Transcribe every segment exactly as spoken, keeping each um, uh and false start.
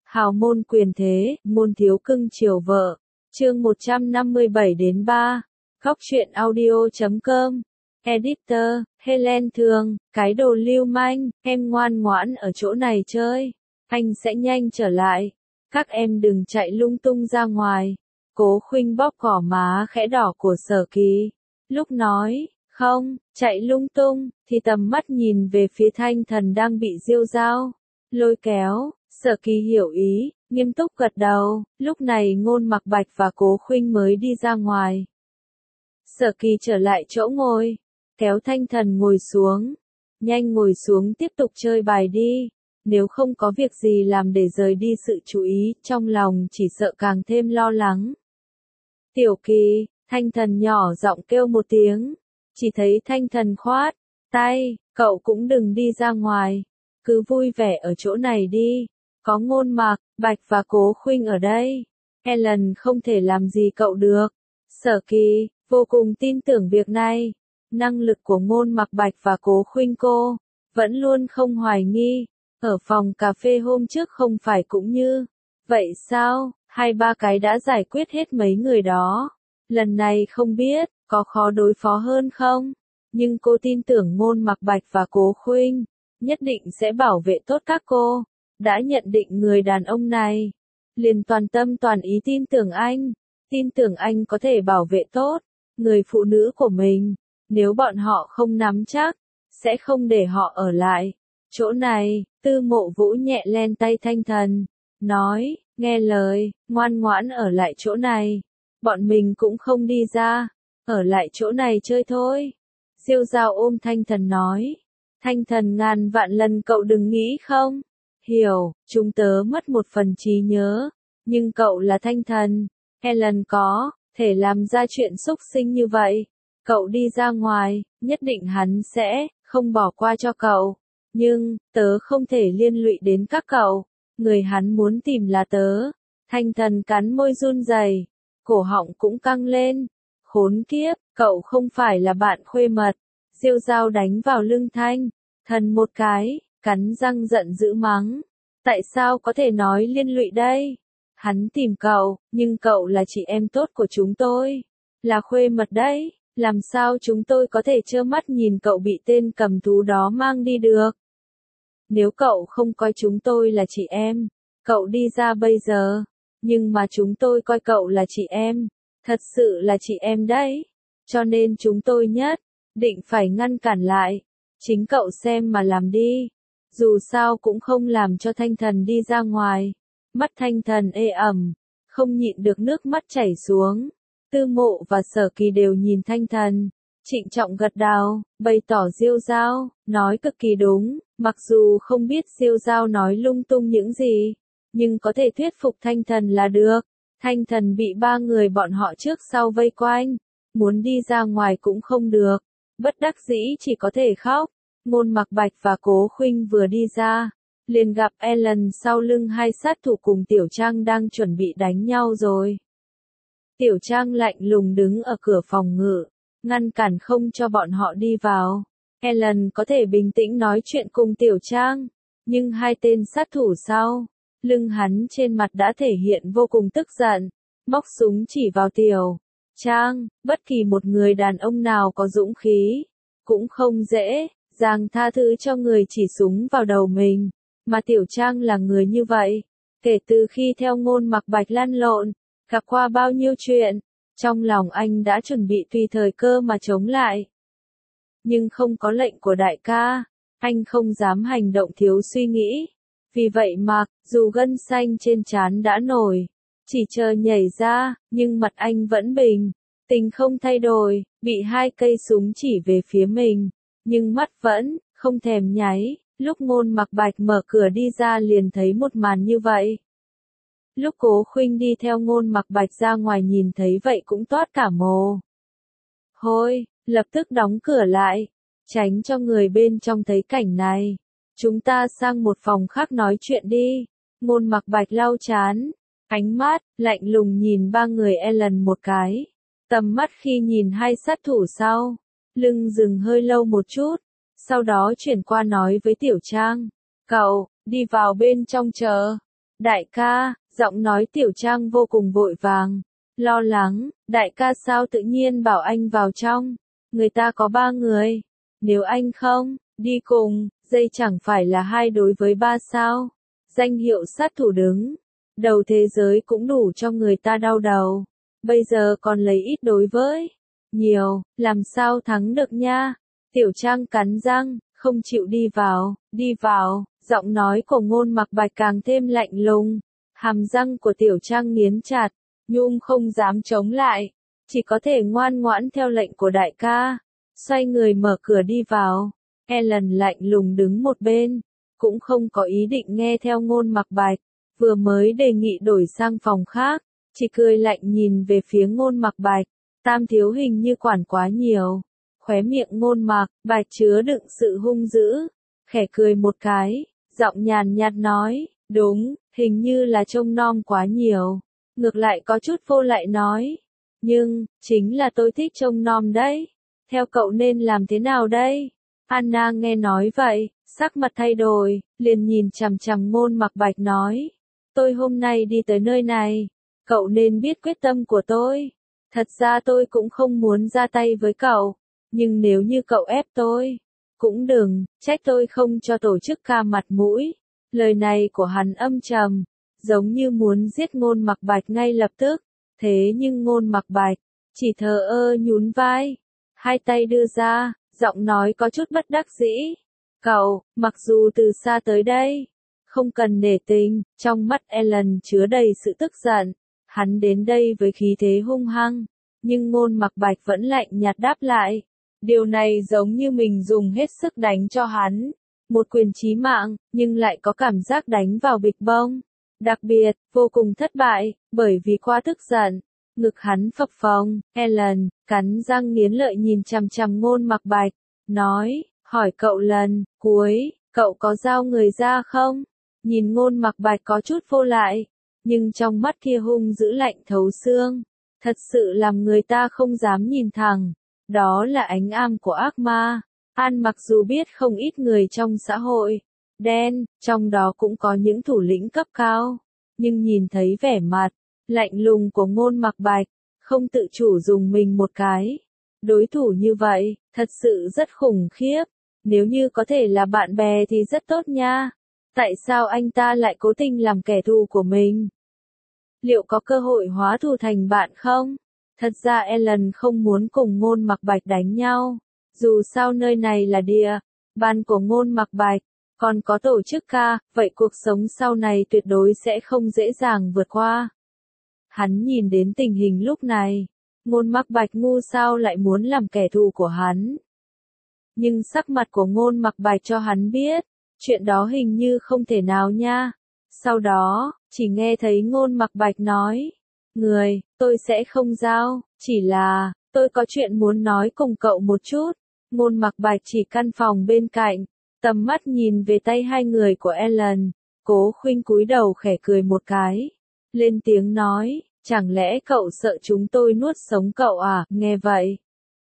Hào môn quyền thế, môn thiếu cưng chiều vợ. Chương một trăm năm mươi bảy đến ba. Góc truyện audio chấm com. Editor, Helen Thường, cái đồ lưu manh, em ngoan ngoãn ở chỗ này chơi. Anh sẽ nhanh trở lại. Các em đừng chạy lung tung ra ngoài. Cố Khuynh bóp cỏ má khẽ đỏ của Sở Kỳ. Lúc nói, không, chạy lung tung, thì tầm mắt nhìn về phía Thanh Thần đang bị Diêu Dao lôi kéo. Sở Kỳ hiểu ý, nghiêm túc gật đầu. Lúc này Ngôn Mặc Bạch và Cố Khuynh mới đi ra ngoài. Sở Kỳ trở lại chỗ ngồi, kéo Thanh Thần ngồi xuống. Nhanh ngồi xuống tiếp tục chơi bài đi. Nếu không có việc gì làm để rời đi sự chú ý, trong lòng chỉ sợ càng thêm lo lắng. Tiểu Kỳ, Thanh Thần nhỏ giọng kêu một tiếng. Chỉ thấy Thanh Thần khoát tay, cậu cũng đừng đi ra ngoài. Cứ vui vẻ ở chỗ này đi. Có Ngôn Mặc Bạch và Cố Khuynh ở đây. Helen không thể làm gì cậu được. Sở Kỳ vô cùng tin tưởng việc này. Năng lực của Ngôn Mặc Bạch và Cố Khuynh cô vẫn luôn không hoài nghi. Ở phòng cà phê hôm trước không phải cũng như vậy sao? Hai ba cái đã giải quyết hết mấy người đó. Lần này không biết có khó đối phó hơn không? Nhưng cô tin tưởng Ngôn Mặc Bạch và Cố Khuynh nhất định sẽ bảo vệ tốt các cô. Đã nhận định người đàn ông này, liền toàn tâm toàn ý tin tưởng anh, tin tưởng anh có thể bảo vệ tốt người phụ nữ của mình. Nếu bọn họ không nắm chắc, sẽ không để họ ở lại chỗ này. Tư Mộ Vũ nhẹ len tay Thanh Thần, nói, nghe lời, ngoan ngoãn ở lại chỗ này. Bọn mình cũng không đi ra, ở lại chỗ này chơi thôi. Diêu Dao ôm Thanh Thần nói, Thanh Thần ngàn vạn lần cậu đừng nghĩ không. Hiểu, chúng tớ mất một phần trí nhớ, nhưng cậu là Thanh Thần. Helen có thể làm ra chuyện xúc sinh như vậy. Cậu đi ra ngoài, nhất định hắn sẽ không bỏ qua cho cậu. Nhưng, tớ không thể liên lụy đến các cậu. Người hắn muốn tìm là tớ. Thanh Thần cắn môi run rẩy, cổ họng cũng căng lên. Khốn kiếp, cậu không phải là bạn khuê mật. Diêu Dao đánh vào lưng Thanh Thần một cái, cắn răng giận dữ mắng. Tại sao có thể nói liên lụy đây? Hắn tìm cậu, nhưng cậu là chị em tốt của chúng tôi. Là khuê mật đấy, làm sao chúng tôi có thể trơ mắt nhìn cậu bị tên cầm thú đó mang đi được? Nếu cậu không coi chúng tôi là chị em, cậu đi ra bây giờ. Nhưng mà chúng tôi coi cậu là chị em, thật sự là chị em đấy. Cho nên chúng tôi nhất định phải ngăn cản lại. Chính cậu xem mà làm đi. Dù sao cũng không làm cho Thanh Thần đi ra ngoài. Mắt Thanh Thần ê ẩm, không nhịn được nước mắt chảy xuống. Tư Mộ và Sở Kỳ đều nhìn Thanh Thần, trịnh trọng gật đầu, bày tỏ Diêu Dao nói cực kỳ đúng. Mặc dù không biết Diêu Dao nói lung tung những gì, nhưng có thể thuyết phục Thanh Thần là được. Thanh Thần bị ba người bọn họ trước sau vây quanh, muốn đi ra ngoài cũng không được, bất đắc dĩ chỉ có thể khóc. Ngôn Mặc Bạch và Cố Khuynh vừa đi ra, liền gặp Ellen sau lưng hai sát thủ cùng Tiểu Trang đang chuẩn bị đánh nhau rồi. Tiểu Trang lạnh lùng đứng ở cửa phòng ngự, ngăn cản không cho bọn họ đi vào. Ellen có thể bình tĩnh nói chuyện cùng Tiểu Trang, nhưng hai tên sát thủ sau lưng hắn trên mặt đã thể hiện vô cùng tức giận, móc súng chỉ vào Tiểu Trang. Bất kỳ một người đàn ông nào có dũng khí cũng không dễ dàng tha thứ cho người chỉ súng vào đầu mình, mà Tiểu Trang là người như vậy. Kể từ khi theo Ngôn Mặc Bạch lăn lộn, gặp qua bao nhiêu chuyện, trong lòng anh đã chuẩn bị tùy thời cơ mà chống lại. Nhưng không có lệnh của đại ca, anh không dám hành động thiếu suy nghĩ. Vì vậy mà, dù gân xanh trên trán đã nổi, chỉ chờ nhảy ra, nhưng mặt anh vẫn bình tĩnh không thay đổi. Bị hai cây súng chỉ về phía mình, nhưng mắt vẫn không thèm nháy. Lúc Ngôn Mặc Bạch mở cửa đi ra liền thấy một màn như vậy. Lúc Cố Khuynh đi theo Ngôn Mặc Bạch ra ngoài nhìn thấy vậy cũng toát cả mồ hôi, lập tức đóng cửa lại, tránh cho người bên trong thấy cảnh này. Chúng ta sang một phòng khác nói chuyện đi. Ngôn Mặc Bạch lau trán, ánh mắt lạnh lùng nhìn ba người Ellen một cái. Tầm mắt khi nhìn hai sát thủ sau lưng dừng hơi lâu một chút, sau đó chuyển qua nói với Tiểu Trang, cậu đi vào bên trong chờ. Đại ca, giọng nói Tiểu Trang vô cùng vội vàng, lo lắng, đại ca sao tự nhiên bảo anh vào trong, người ta có ba người, nếu anh không đi cùng, dây chẳng phải là hai đối với ba sao, danh hiệu sát thủ đứng đầu thế giới cũng đủ cho người ta đau đầu, bây giờ còn lấy ít đối với nhiều, làm sao thắng được nha. Tiểu Trang cắn răng, không chịu đi vào, đi vào, giọng nói của Ngôn Mặc Bạch càng thêm lạnh lùng, hàm răng của Tiểu Trang nghiến chặt, Nhung không dám chống lại, chỉ có thể ngoan ngoãn theo lệnh của đại ca, xoay người mở cửa đi vào. Ellen lạnh lùng đứng một bên, cũng không có ý định nghe theo Ngôn Mặc Bạch, vừa mới đề nghị đổi sang phòng khác, chỉ cười lạnh nhìn về phía Ngôn Mặc Bạch, Tam thiếu hình như quản quá nhiều. Khóe miệng Ngôn Mặc Bạch chứa đựng sự hung dữ, khẽ cười một cái, giọng nhàn nhạt nói, đúng, hình như là trông nom quá nhiều. Ngược lại có chút vô lại nói, nhưng, chính là tôi thích trông nom đấy. Theo cậu nên làm thế nào đây? Anna nghe nói vậy, sắc mặt thay đổi, liền nhìn chằm chằm Ngôn Mặc Bạch nói, tôi hôm nay đi tới nơi này, cậu nên biết quyết tâm của tôi. Thật ra tôi cũng không muốn ra tay với cậu, nhưng nếu như cậu ép tôi, cũng đừng trách tôi không cho tổ chức ca mặt mũi. Lời này của hắn âm trầm, giống như muốn giết Ngôn Mặc Bạch ngay lập tức, thế nhưng Ngôn Mặc Bạch chỉ thờ ơ nhún vai, hai tay đưa ra, giọng nói có chút bất đắc dĩ. Cậu, mặc dù từ xa tới đây, không cần nể tình, trong mắt Ellen chứa đầy sự tức giận, hắn đến đây với khí thế hung hăng, nhưng Ngôn Mặc Bạch vẫn lạnh nhạt đáp lại. Điều này giống như mình dùng hết sức đánh cho hắn, một quyền chí mạng, nhưng lại có cảm giác đánh vào bịch bông. Đặc biệt, vô cùng thất bại, bởi vì quá tức giận, ngực hắn phập phồng. Ellen cắn răng nghiến lợi nhìn chằm chằm Ngôn Mặc Bạch, nói, hỏi cậu lần cuối, cậu có giao người ra không? Nhìn Ngôn Mặc Bạch có chút vô lại, nhưng trong mắt kia hung dữ lạnh thấu xương, thật sự làm người ta không dám nhìn thẳng. Đó là ánh am của ác ma. An mặc dù biết không ít người trong xã hội đen, trong đó cũng có những thủ lĩnh cấp cao, nhưng nhìn thấy vẻ mặt lạnh lùng của Ngôn Mặc Bạch, không tự chủ dùng mình một cái. Đối thủ như vậy, thật sự rất khủng khiếp. Nếu như có thể là bạn bè thì rất tốt nha. Tại sao anh ta lại cố tình làm kẻ thù của mình? Liệu có cơ hội hóa thù thành bạn không? Thật ra Ellen không muốn cùng Ngôn Mặc Bạch đánh nhau. Dù sao nơi này là địa bàn của Ngôn Mặc Bạch, còn có tổ chức ca, vậy cuộc sống sau này tuyệt đối sẽ không dễ dàng vượt qua. Hắn nhìn đến tình hình lúc này, Ngôn Mặc Bạch ngu sao lại muốn làm kẻ thù của hắn. Nhưng sắc mặt của Ngôn Mặc Bạch cho hắn biết, chuyện đó hình như không thể nào nha. Sau đó, chỉ nghe thấy Ngôn Mặc Bạch nói, người, tôi sẽ không giao, chỉ là, tôi có chuyện muốn nói cùng cậu một chút. Ngôn Mặc Bạch chỉ căn phòng bên cạnh, tầm mắt nhìn về tay hai người của Ellen, Cố Khuynh cúi đầu khẽ cười một cái, lên tiếng nói, chẳng lẽ cậu sợ chúng tôi nuốt sống cậu à? Nghe vậy,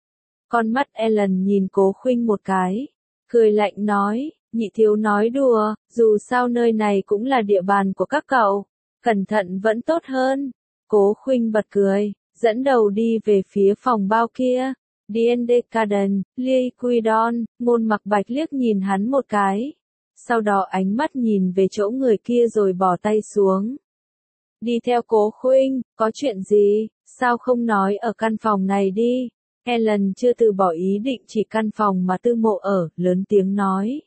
con mắt Ellen nhìn Cố Khuynh một cái, cười lạnh nói, nhị thiếu nói đùa, dù sao nơi này cũng là địa bàn của các cậu, cẩn thận vẫn tốt hơn. Cố Khuynh bật cười, dẫn đầu đi về phía phòng bao kia. đê en đê Garden, Liquidon, Ngôn Mặc Bạch liếc nhìn hắn một cái. Sau đó ánh mắt nhìn về chỗ người kia rồi bỏ tay xuống. Đi theo Cố Khuynh, có chuyện gì, sao không nói ở căn phòng này đi? Ellen chưa từ bỏ ý định chỉ căn phòng mà Tư Mộ ở, lớn tiếng nói.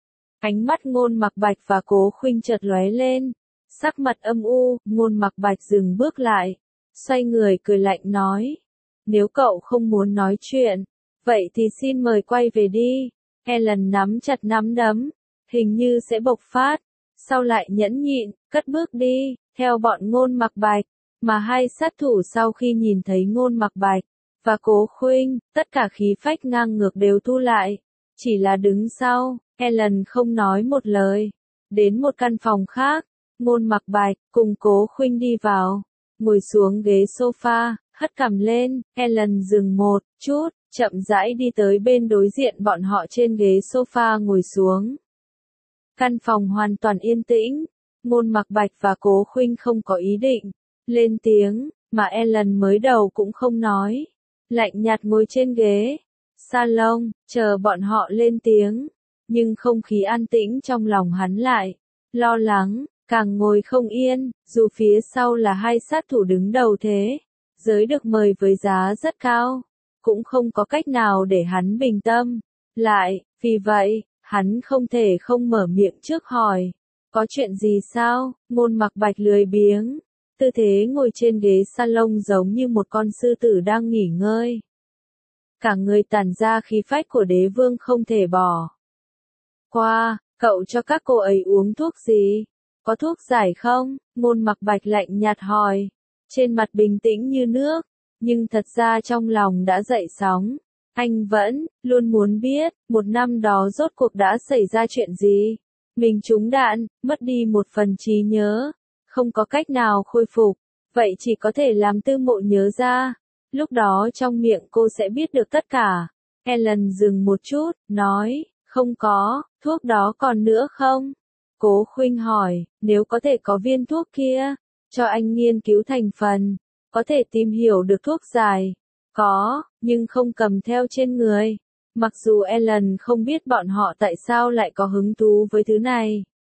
Ánh mắt Ngôn Mặc Bạch và Cố Khuynh chợt lóe lên. Sắc mặt âm u, Ngôn Mặc Bạch dừng bước lại, xoay người cười lạnh nói. Nếu cậu không muốn nói chuyện, vậy thì xin mời quay về đi. Ellen nắm chặt nắm đấm, hình như sẽ bộc phát, sau lại nhẫn nhịn, cất bước đi, theo bọn Ngôn Mặc Bạch, mà hai sát thủ sau khi nhìn thấy Ngôn Mặc Bạch và Cố Khuynh, tất cả khí phách ngang ngược đều thu lại, chỉ là đứng sau. Ellen không nói một lời, đến một căn phòng khác. Ngôn Mặc Bạch cùng Cố Khuynh đi vào, ngồi xuống ghế sofa, hất cằm lên. Ellen dừng một chút, chậm rãi đi tới bên đối diện bọn họ trên ghế sofa ngồi xuống. Căn phòng hoàn toàn yên tĩnh, Ngôn Mặc Bạch và Cố Khuynh không có ý định lên tiếng, mà Ellen mới đầu cũng không nói. Lạnh nhạt ngồi trên ghế salon, chờ bọn họ lên tiếng. Nhưng không khí an tĩnh trong lòng hắn lại lo lắng, càng ngồi không yên, dù phía sau là hai sát thủ đứng đầu thế giới được mời với giá rất cao, cũng không có cách nào để hắn bình tâm lại, vì vậy, hắn không thể không mở miệng trước hỏi. Có chuyện gì sao? Ngôn Mặc Bạch lười biếng, tư thế ngồi trên ghế salon giống như một con sư tử đang nghỉ ngơi. Cả người tản ra khí phách của đế vương không thể bỏ qua. Cậu cho các cô ấy uống thuốc gì? Có thuốc giải không? Ngôn Mặc Bạch lạnh nhạt hỏi. Trên mặt bình tĩnh như nước, nhưng thật ra trong lòng đã dậy sóng. Anh vẫn luôn muốn biết, một năm đó rốt cuộc đã xảy ra chuyện gì. Mình trúng đạn, mất đi một phần trí nhớ, không có cách nào khôi phục, vậy chỉ có thể làm Tư Mộ nhớ ra. Lúc đó trong miệng cô sẽ biết được tất cả. Ellen dừng một chút, nói, không có, thuốc đó còn nữa không? Cố Khuynh hỏi, nếu có thể có viên thuốc kia, cho anh nghiên cứu thành phần, có thể tìm hiểu được thuốc giải. Có, nhưng không cầm theo trên người. Mặc dù Ellen không biết bọn họ tại sao lại có hứng thú với thứ này,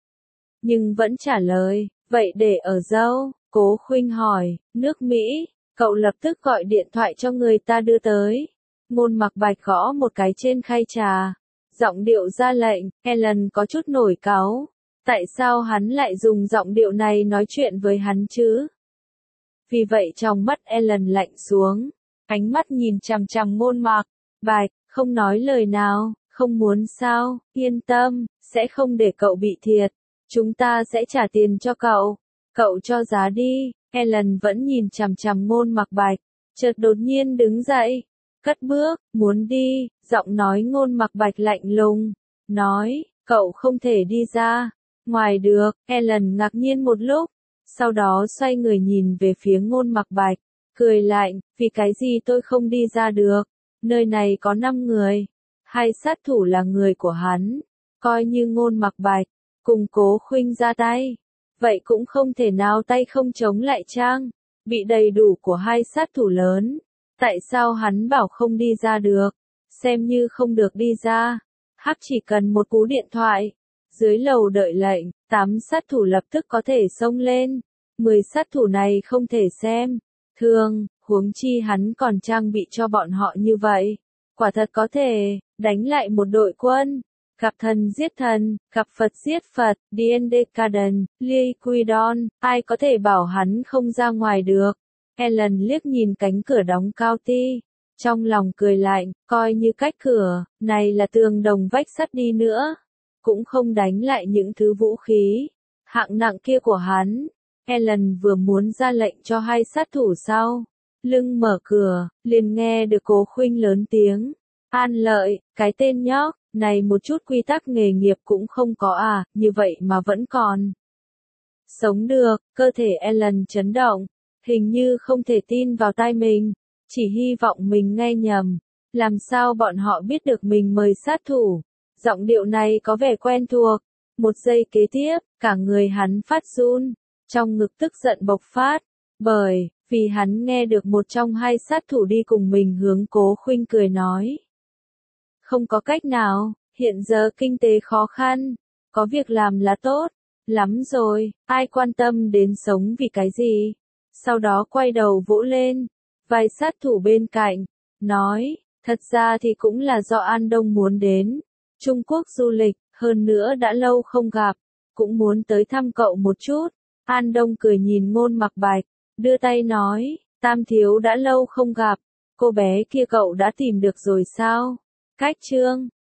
nhưng vẫn trả lời, vậy để ở đâu? Cố Khuynh hỏi, nước Mỹ. Cậu lập tức gọi điện thoại cho người ta đưa tới. Ngôn Mặc Bạch gõ một cái trên khay trà, giọng điệu ra lệnh. Ellen có chút nổi cáu. Tại sao hắn lại dùng giọng điệu này nói chuyện với hắn chứ? Vì vậy trong mắt Ellen lạnh xuống, ánh mắt nhìn chằm chằm Ngôn Mặc Bạch, không nói lời nào. Không muốn sao? Yên tâm, sẽ không để cậu bị thiệt. Chúng ta sẽ trả tiền cho cậu. Cậu cho giá đi. Ellen vẫn nhìn chằm chằm Ngôn Mặc Bạch, chợt đột nhiên đứng dậy, cất bước, muốn đi. Giọng nói Ngôn Mặc Bạch lạnh lùng, nói, cậu không thể đi ra ngoài được. Ellen ngạc nhiên một lúc, sau đó xoay người nhìn về phía Ngôn Mặc Bạch, cười lạnh, vì cái gì tôi không đi ra được? Nơi này có năm người, hai sát thủ là người của hắn, coi như Ngôn Mặc Bạch cùng Cố Khuynh ra tay, vậy cũng không thể nào tay không chống lại Trang, bị đầy đủ của hai sát thủ lớn. Tại sao hắn bảo không đi ra được? Xem như không được đi ra. Hắc chỉ cần một cú điện thoại. Dưới lầu đợi lệnh, tám sát thủ lập tức có thể xông lên. Mười sát thủ này không thể xem thường, huống chi hắn còn trang bị cho bọn họ như vậy. Quả thật có thể đánh lại một đội quân. Gặp thần giết thần, gặp Phật giết Phật, Diendekaden, Liquidon, ai có thể bảo hắn không ra ngoài được. Ellen liếc nhìn cánh cửa đóng cao ti, trong lòng cười lạnh, coi như cách cửa này là tường đồng vách sắt đi nữa, cũng không đánh lại những thứ vũ khí hạng nặng kia của hắn. Ellen vừa muốn ra lệnh cho hai sát thủ sau lưng mở cửa, liền nghe được Cố Khuynh lớn tiếng, An Lợi, cái tên nhóc này một chút quy tắc nghề nghiệp cũng không có à, như vậy mà vẫn còn sống được. Cơ thể Ellen chấn động, hình như không thể tin vào tai mình, chỉ hy vọng mình nghe nhầm. Làm sao bọn họ biết được mình mời sát thủ? Giọng điệu này có vẻ quen thuộc. Một giây kế tiếp, cả người hắn phát run, trong ngực tức giận bộc phát, bởi vì hắn nghe được một trong hai sát thủ đi cùng mình hướng Cố Khuynh cười nói. Không có cách nào, hiện giờ kinh tế khó khăn, có việc làm là tốt lắm rồi, ai quan tâm đến sống vì cái gì. Sau đó quay đầu vỗ lên vai sát thủ bên cạnh, nói, thật ra thì cũng là do An Đông muốn đến Trung Quốc du lịch, hơn nữa đã lâu không gặp, cũng muốn tới thăm cậu một chút. An Đông cười nhìn Ngôn Mặc Bạch, đưa tay nói, Tam thiếu đã lâu không gặp, cô bé kia cậu đã tìm được rồi sao? Cách chương